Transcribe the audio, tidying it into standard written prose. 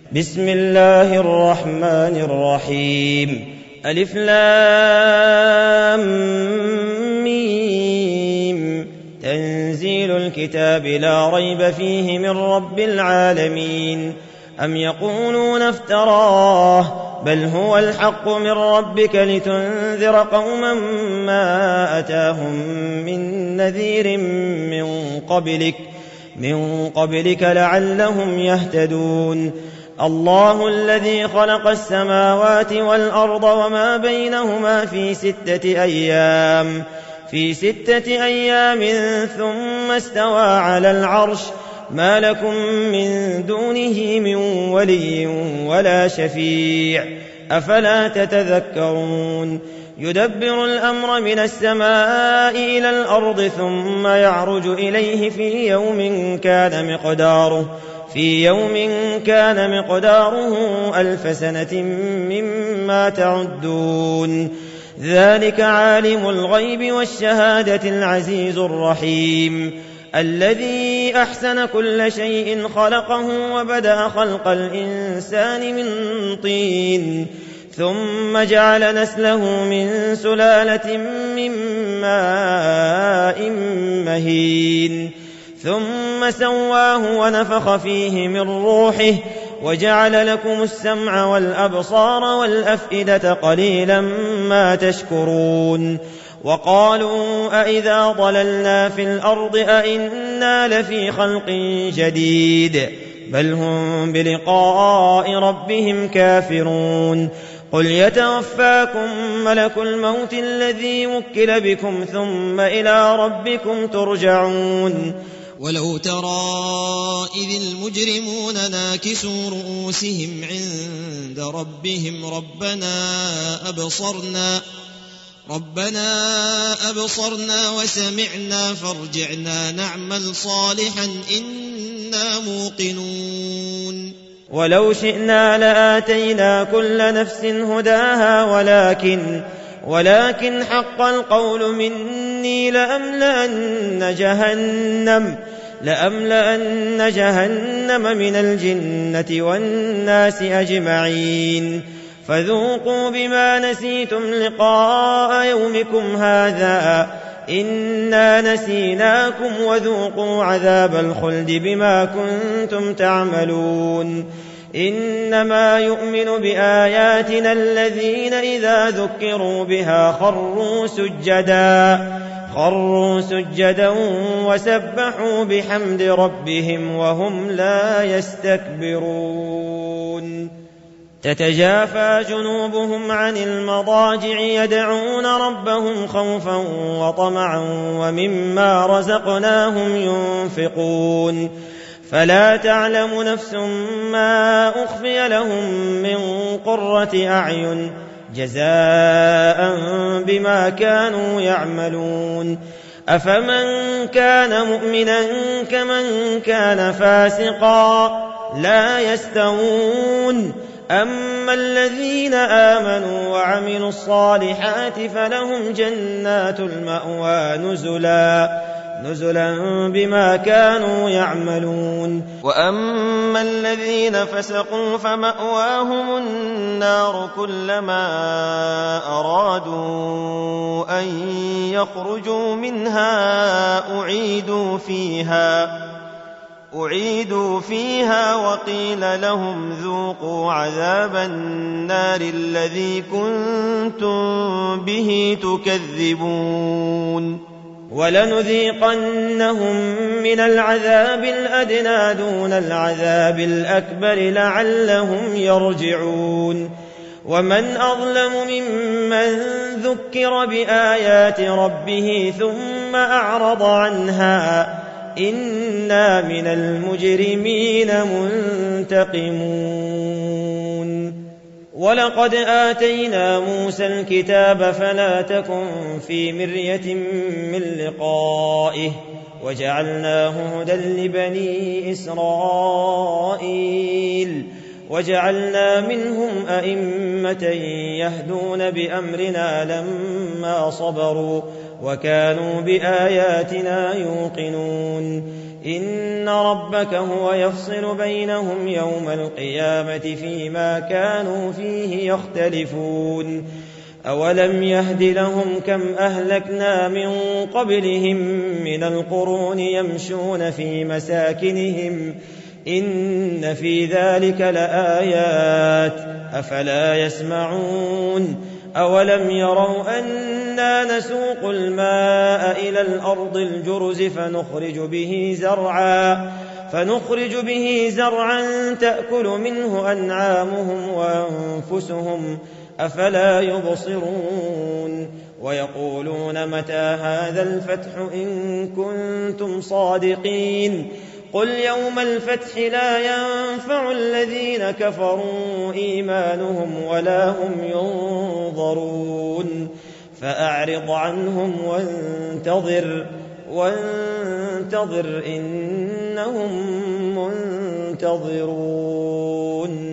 بسم الله الرحمن الرحيم. ألف لام ميم. تنزيل الكتاب لا ريب فيه من رب العالمين. أم يقولون افتراه بل هو الحق من ربك لتنذر قوما ما أتاهم من نذير من قبلك لعلهم يهتدون. الله الذي خلق السماوات والأرض وما بينهما في 6 أيام ثم استوى على العرش. ما لكم من دونه من ولي ولا شفيع أفلا تتذكرون. يدبر الأمر من السماء إلى الأرض ثم يعرج إليه في يوم كان مقداره 1000 سنة مما تعدون. ذلك عالم الغيب والشهادة العزيز الرحيم الذي أحسن كل شيء خلقه وبدأ خلق الإنسان من طين ثم جعل نسله من سلالة من ماء مهين ثم سواه ونفخ فيه من روحه وجعل لكم السمع والأبصار والأفئدة قليلا ما تشكرون. وقالوا أئذا ضللنا في الأرض أئنا لفي خلق جديد بل هم بلقاء ربهم كافرون. قل يتوفاكم ملك الموت الذي وكل بكم ثم إلى ربكم ترجعون. ولو ترى إذ المجرمون ناكسوا رؤوسهم عند ربهم ربنا أبصرنا وسمعنا فارجعنا نعمل صالحا إنا موقنون. ولو شئنا لآتينا كل نفس هداها ولكن حق القول مني لأملأن جهنم من الجنة والناس أجمعين. فذوقوا بما نسيتم لقاء يومكم هذا إنا نسيناكم وذوقوا عذاب الخلد بما كنتم تعملون. إنما يؤمن بآياتنا الذين إذا ذكروا بها خروا سجدا وسبحوا بحمد ربهم وهم لا يستكبرون. تتجافى جنوبهم عن المضاجع يدعون ربهم خوفا وطمعا ومما رزقناهم ينفقون. فلا تعلم نفس ما أخفي لهم من قرة أعين جزاء بما كانوا يعملون. أفمن كان مؤمنا كمن كان فاسقا لا يستوون. أما الذين آمنوا وعملوا الصالحات فلهم جنات المأوى نزلا بما كانوا يعملون. وأما الذين فسقوا فمأواهم النار كلما أرادوا أن يخرجوا منها أعيدوا فيها وقيل لهم ذوقوا عذاب النار الذي كنتم به تكذبون. ولنذيقنهم من العذاب الأدنى دون العذاب الأكبر لعلهم يرجعون. ومن أظلم ممن ذكر بآيات ربه ثم أعرض عنها إنا من المجرمين منتقمون. ولقد آتينا موسى الكتاب فلا تكن في مرية من لقائه وجعلناه هدى لبني إسرائيل. وجعلنا منهم أئمة يهدون بأمرنا لما صبروا وكانوا بآياتنا يوقنون إن ربك هو يفصل بينهم يوم القيامة فيما كانوا فيه يختلفون أولم يهد لهم كم أهلكنا من قبلهم من القرون يمشون في مساكنهم إن في ذلك لآيات أفلا يسمعون أولم يروا أنا نسوق الماء إلى الأرض الجرز فنخرج به زرعا تأكل منه أنعامهم وأنفسهم أفلا يبصرون ويقولون متى هذا الفتح إن كنتم صادقين قل يوم الفتح لا ينفع الذين كفروا إيمانهم ولا هم ينظرون فأعرض عنهم وانتظر إنهم منتظرون